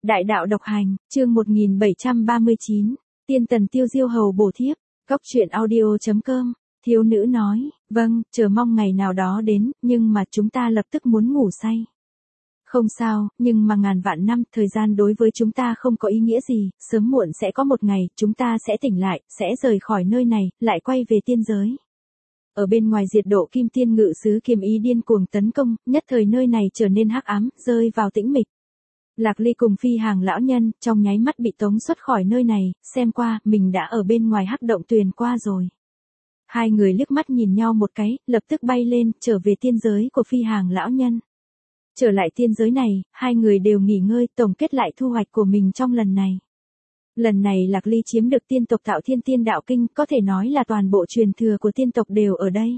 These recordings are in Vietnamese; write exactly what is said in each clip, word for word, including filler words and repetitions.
Đại đạo độc hành, chương một nghìn bảy trăm ba mươi chín, tiên tần tiêu diêu hầu bổ thiếp, góc truyện audio chấm com, thiếu nữ nói, vâng, chờ mong ngày nào đó đến, nhưng mà chúng ta lập tức muốn ngủ say. Không sao, nhưng mà ngàn vạn năm, thời gian đối với chúng ta không có ý nghĩa gì, sớm muộn sẽ có một ngày, chúng ta sẽ tỉnh lại, sẽ rời khỏi nơi này, lại quay về tiên giới. Ở bên ngoài diệt độ kim tiên ngự sứ kiềm ý điên cuồng tấn công, nhất thời nơi này trở nên hắc ám, rơi vào tĩnh mịch. Lạc Ly cùng phi hàng lão nhân, trong nháy mắt bị tống xuất khỏi nơi này, xem qua, mình đã ở bên ngoài hắc động tuyền qua rồi. Hai người liếc mắt nhìn nhau một cái, lập tức bay lên, trở về tiên giới của phi hàng lão nhân. Trở lại tiên giới này, hai người đều nghỉ ngơi, tổng kết lại thu hoạch của mình trong lần này. Lần này Lạc Ly chiếm được tiên tộc Tạo Thiên Tiên Đạo Kinh, có thể nói là toàn bộ truyền thừa của tiên tộc đều ở đây.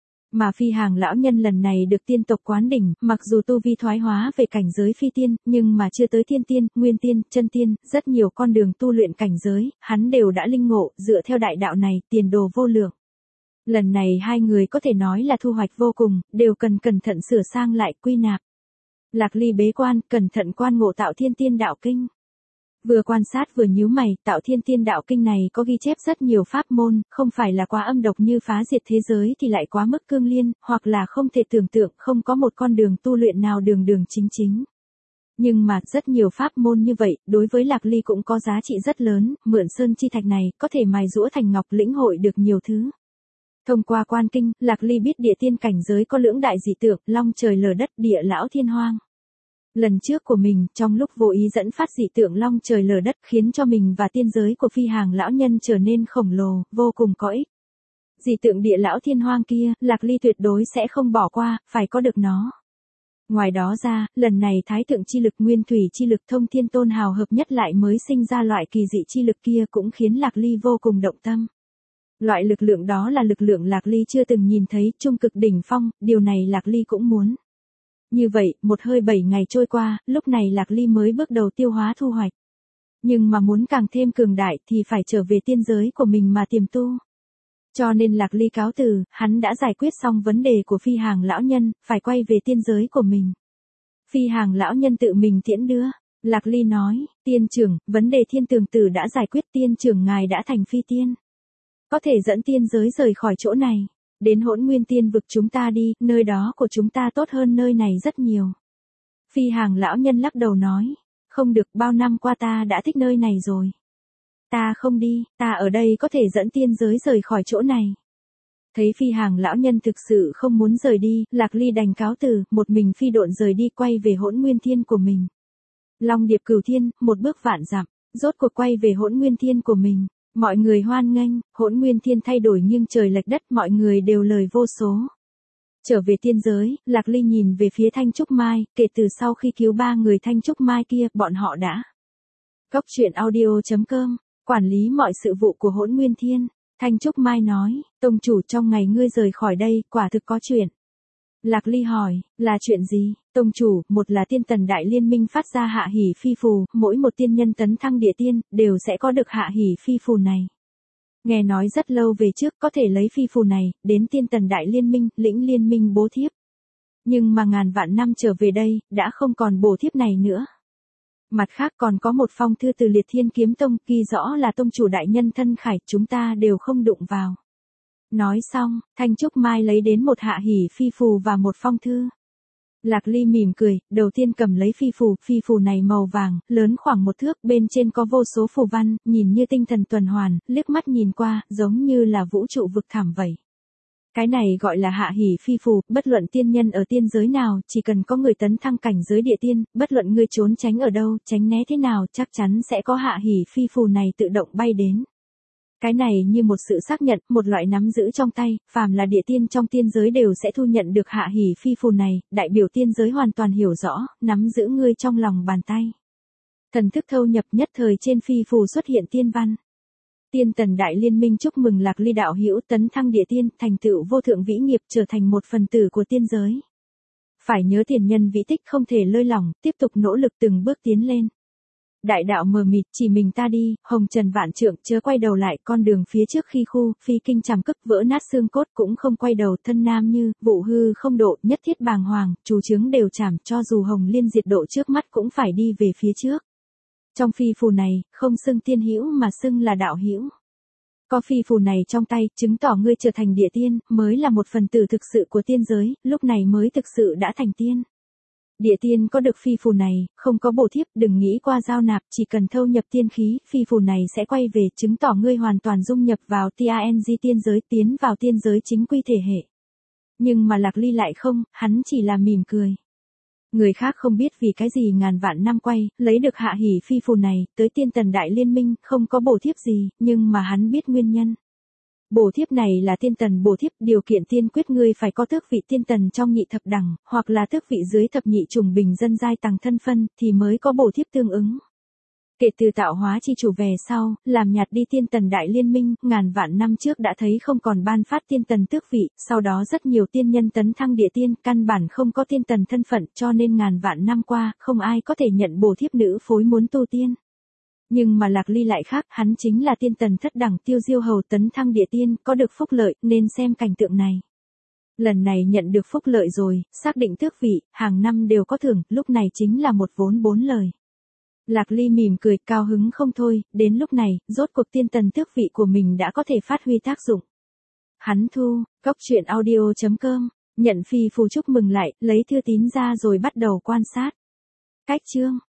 Mà phi hàng lão nhân lần này được tiên tộc quán đỉnh, mặc dù tu vi thoái hóa về cảnh giới phi tiên, nhưng mà chưa tới thiên tiên, nguyên tiên, chân tiên, rất nhiều con đường tu luyện cảnh giới, hắn đều đã linh ngộ, dựa theo đại đạo này, tiền đồ vô lượng. Lần này hai người có thể nói là thu hoạch vô cùng, đều cần cẩn thận sửa sang lại, quy nạp. Lạc Ly bế quan, cẩn thận quan ngộ Tạo Thiên Tiên Đạo Kinh. Vừa quan sát vừa nhíu mày, Tạo Thiên Tiên Đạo Kinh này có ghi chép rất nhiều pháp môn, không phải là quá âm độc như phá diệt thế giới thì lại quá mức cương liên, hoặc là không thể tưởng tượng, không có một con đường tu luyện nào đường đường chính chính. Nhưng mà, rất nhiều pháp môn như vậy, đối với Lạc Ly cũng có giá trị rất lớn, mượn sơn chi thạch này, có thể mài giũa thành ngọc lĩnh hội được nhiều thứ. Thông qua quan kinh, Lạc Ly biết địa tiên cảnh giới có lưỡng đại dị tượng, long trời lở đất, địa lão thiên hoang. Lần trước của mình, trong lúc vô ý dẫn phát dị tượng long trời lở đất khiến cho mình và tiên giới của phi hàng lão nhân trở nên khổng lồ, vô cùng có ích. Dị tượng địa lão thiên hoang kia, Lạc Ly tuyệt đối sẽ không bỏ qua, phải có được nó. Ngoài đó ra, lần này thái thượng chi lực nguyên thủy chi lực thông thiên tôn hào hợp nhất lại mới sinh ra loại kỳ dị chi lực kia cũng khiến Lạc Ly vô cùng động tâm. Loại lực lượng đó là lực lượng Lạc Ly chưa từng nhìn thấy, trung cực đỉnh phong, điều này Lạc Ly cũng muốn. Như vậy, một hơi bảy ngày trôi qua, lúc này Lạc Ly mới bước đầu tiêu hóa thu hoạch. Nhưng mà muốn càng thêm cường đại thì phải trở về tiên giới của mình mà tiềm tu. Cho nên Lạc Ly cáo từ, hắn đã giải quyết xong vấn đề của phi hàng lão nhân, phải quay về tiên giới của mình. Phi hàng lão nhân tự mình tiễn đưa. Lạc Ly nói, tiên trưởng, vấn đề thiên tường tử đã giải quyết, tiên trưởng ngài đã thành phi tiên. Có thể dẫn tiên giới rời khỏi chỗ này. Đến Hỗn Nguyên Tiên vực chúng ta đi, nơi đó của chúng ta tốt hơn nơi này rất nhiều. Phi hàng lão nhân lắc đầu nói, không được, bao năm qua ta đã thích nơi này rồi. Ta không đi, ta ở đây có thể dẫn tiên giới rời khỏi chỗ này. Thấy phi hàng lão nhân thực sự không muốn rời đi, Lạc Ly đành cáo từ, một mình phi độn rời đi quay về Hỗn Nguyên Thiên của mình. Long điệp cửu thiên, một bước vạn dặm, rốt cuộc quay về Hỗn Nguyên Thiên của mình. Mọi người hoan nghênh, Hỗn Nguyên Thiên thay đổi nhưng trời lệch đất, mọi người đều lời vô số. Trở về tiên giới, Lạc Ly nhìn về phía Thanh Trúc Mai, kể từ sau khi cứu ba người Thanh Trúc Mai kia, bọn họ đã. Góc truyện audio chấm com, quản lý mọi sự vụ của Hỗn Nguyên Thiên. Thanh Trúc Mai nói, tông chủ trong ngày ngươi rời khỏi đây, quả thực có chuyện. Lạc Ly hỏi, là chuyện gì? Tông chủ, một là tiên tần đại liên minh phát ra hạ hỷ phi phù, mỗi một tiên nhân tấn thăng địa tiên, đều sẽ có được hạ hỷ phi phù này. Nghe nói rất lâu về trước có thể lấy phi phù này, đến tiên tần đại liên minh, lĩnh liên minh bố thiếp. Nhưng mà ngàn vạn năm trở về đây, đã không còn bổ thiếp này nữa. Mặt khác còn có một phong thư từ Liệt Thiên Kiếm Tông, ghi rõ là tông chủ đại nhân thân khải, chúng ta đều không đụng vào. Nói xong, Thanh Trúc Mai lấy đến một hạ hỷ phi phù và một phong thư. Lạc Ly mỉm cười, đầu tiên cầm lấy phi phù, phi phù này màu vàng, lớn khoảng một thước, bên trên có vô số phù văn, nhìn như tinh thần tuần hoàn, liếc mắt nhìn qua, giống như là vũ trụ vực thẳm vậy. Cái này gọi là hạ hỷ phi phù, bất luận tiên nhân ở tiên giới nào, chỉ cần có người tấn thăng cảnh giới địa tiên, bất luận người trốn tránh ở đâu, tránh né thế nào, chắc chắn sẽ có hạ hỷ phi phù này tự động bay đến. Cái này như một sự xác nhận, một loại nắm giữ trong tay, phàm là địa tiên trong tiên giới đều sẽ thu nhận được hạ hỷ phi phù này, đại biểu tiên giới hoàn toàn hiểu rõ, nắm giữ ngươi trong lòng bàn tay. Thần thức thâu nhập nhất thời trên phi phù xuất hiện tiên văn. Tiên tần đại liên minh chúc mừng Lạc Ly đạo hữu tấn thăng địa tiên, thành tựu vô thượng vĩ nghiệp, trở thành một phần tử của tiên giới. Phải nhớ tiền nhân vĩ tích, không thể lơi lỏng, tiếp tục nỗ lực từng bước tiến lên. Đại đạo mờ mịt, chỉ mình ta đi, hồng trần vạn trượng, chớ quay đầu lại, con đường phía trước khi khu, phi kinh trảm cức, vỡ nát xương cốt cũng không quay đầu, thân nam như, vụ hư không độ, nhất thiết bàng hoàng, chủ chứng đều chảm, cho dù hồng liên diệt độ trước mắt cũng phải đi về phía trước. Trong phi phù này, không xưng tiên hữu mà xưng là đạo hữu. Có phi phù này trong tay, chứng tỏ ngươi trở thành địa tiên, mới là một phần tử thực sự của tiên giới, lúc này mới thực sự đã thành tiên. Địa tiên có được phi phù này, không có bổ thiếp, đừng nghĩ qua giao nạp, chỉ cần thâu nhập tiên khí, phi phù này sẽ quay về, chứng tỏ ngươi hoàn toàn dung nhập vào tang tiên giới, tiến vào tiên giới chính quy thể hệ. Nhưng mà Lạc Ly lại không, hắn chỉ là mỉm cười. Người khác không biết vì cái gì ngàn vạn năm quay, lấy được hạ hỷ phi phù này, tới tiên tần đại liên minh, không có bổ thiếp gì, nhưng mà hắn biết nguyên nhân. Bổ thiếp này là tiên tần bổ thiếp, điều kiện tiên quyết ngươi phải có tước vị tiên tần trong nhị thập đẳng, hoặc là tước vị dưới thập nhị trùng bình dân giai tầng thân phân, thì mới có bổ thiếp tương ứng. Kể từ tạo hóa chi chủ về sau, làm nhạt đi tiên tần đại liên minh, ngàn vạn năm trước đã thấy không còn ban phát tiên tần tước vị, sau đó rất nhiều tiên nhân tấn thăng địa tiên, căn bản không có tiên tần thân phận, cho nên ngàn vạn năm qua, không ai có thể nhận bổ thiếp nữ phối muốn tu tiên. Nhưng mà Lạc Ly lại khác, hắn chính là tiên tần thất đẳng Tiêu Diêu hầu tấn thăng địa tiên, có được phúc lợi, nên xem cảnh tượng này. Lần này nhận được phúc lợi rồi, xác định tước vị, hàng năm đều có thưởng, lúc này chính là một vốn bốn lời. Lạc Ly mỉm cười, cao hứng không thôi, đến lúc này, rốt cuộc tiên tần tước vị của mình đã có thể phát huy tác dụng. Hắn thu, cốc truyện audio chấm com, nhận phi phù chúc mừng lại, lấy thư tín ra rồi bắt đầu quan sát. Cách chương